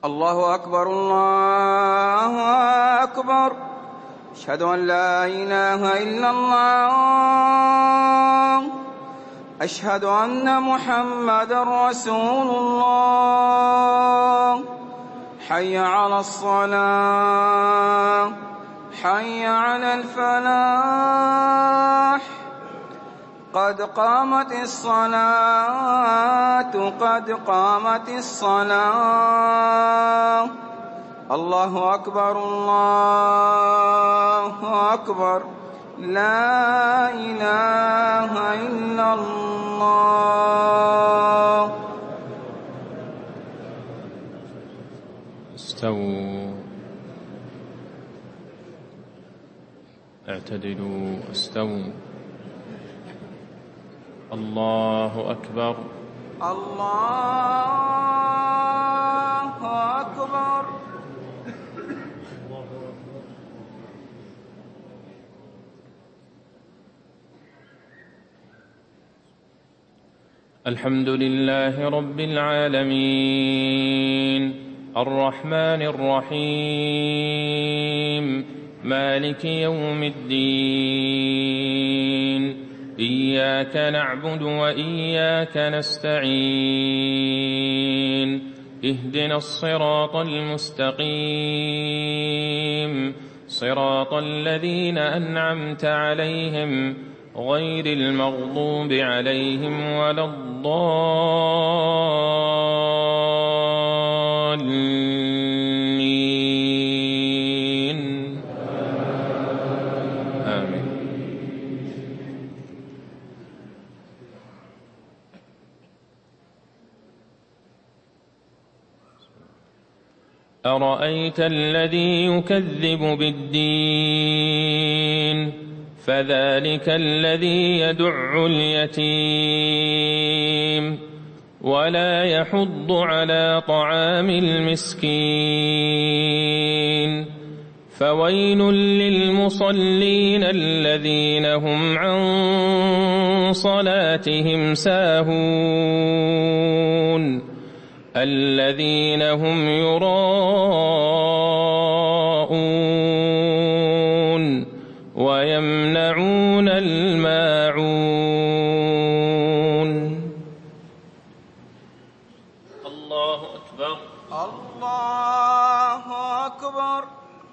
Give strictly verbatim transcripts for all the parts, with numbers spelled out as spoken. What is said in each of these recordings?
الله أكبر الله أكبر. أشهد أن لا إله إلا الله. أشهد أن محمدًا رسول الله. حي على الصلاة، حي على الفلاح، قد قامت الصلاة، قد قامت الصلاة. الله أكبر الله أكبر. لا إله إلا الله. استووا، اعتدلوا، استووا. الله أكبر الله أكبر. الحمد لله رب العالمين، الرحمن الرحيم، مالك يوم الدين. إياك نعبد وإياك نستعين. اهدنا الصراط المستقيم، صراط الذين أنعمت عليهم غير المغضوب عليهم ولا الضالين. آمين. أرأيت الذي يكذب بالدين، فذلك الذي يدع اليتيم ولا يحض على طعام المسكين. فويل للمصلين الذين هم عن صلاتهم ساهون، الذين هم يراءون ويمنعون الماعون. الله أكبر الله أكبر.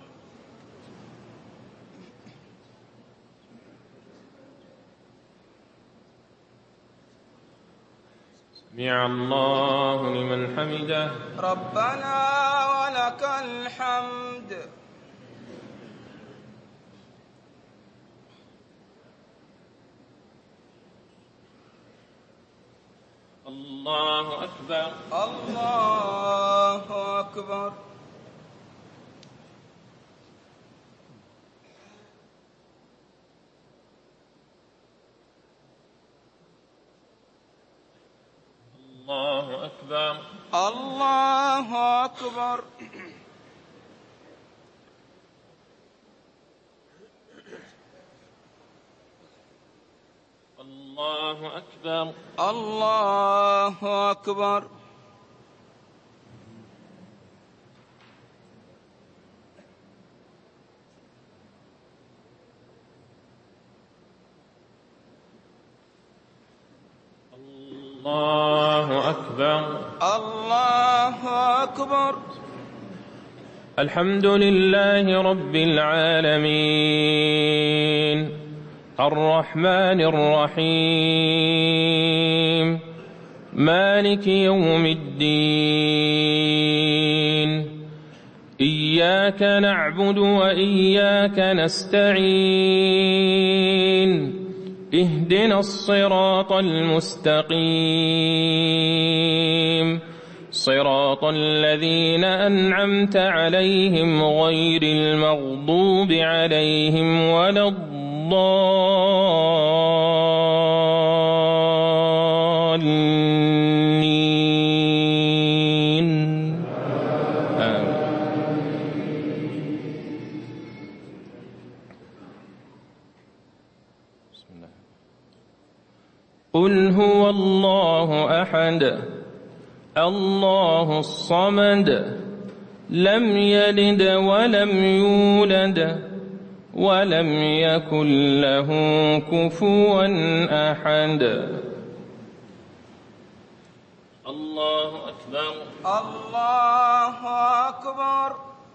سمع الله لمن حمده. ربنا ولك الحمد. الله أكبر الله أكبر. الله أكبر الله أكبر. الله أكبر الله أكبر. الله أكبر الله أكبر. الحمد لله رب العالمين، الرحمن الرحيم، مالك يوم الدين. إياك نعبد وإياك نستعين. اهدنا الصراط المستقيم، صراط الذين أنعمت عليهم غير المغضوب عليهم ولا الضالين. آمين. بسم الله. قل هو الله أحد، الله الصمد، لم يلد ولم يولد ولم يكن له كفوا أحد. الله أكبر. الله أكبر.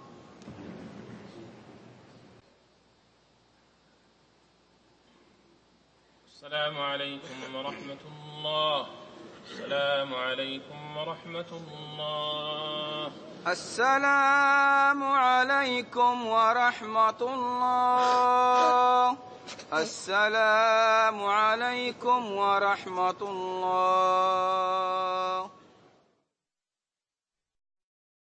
السلام عليكم ورحمة الله. السلام عليكم ورحمة الله. السلام عليكم ورحمة الله. السلام عليكم ورحمة الله.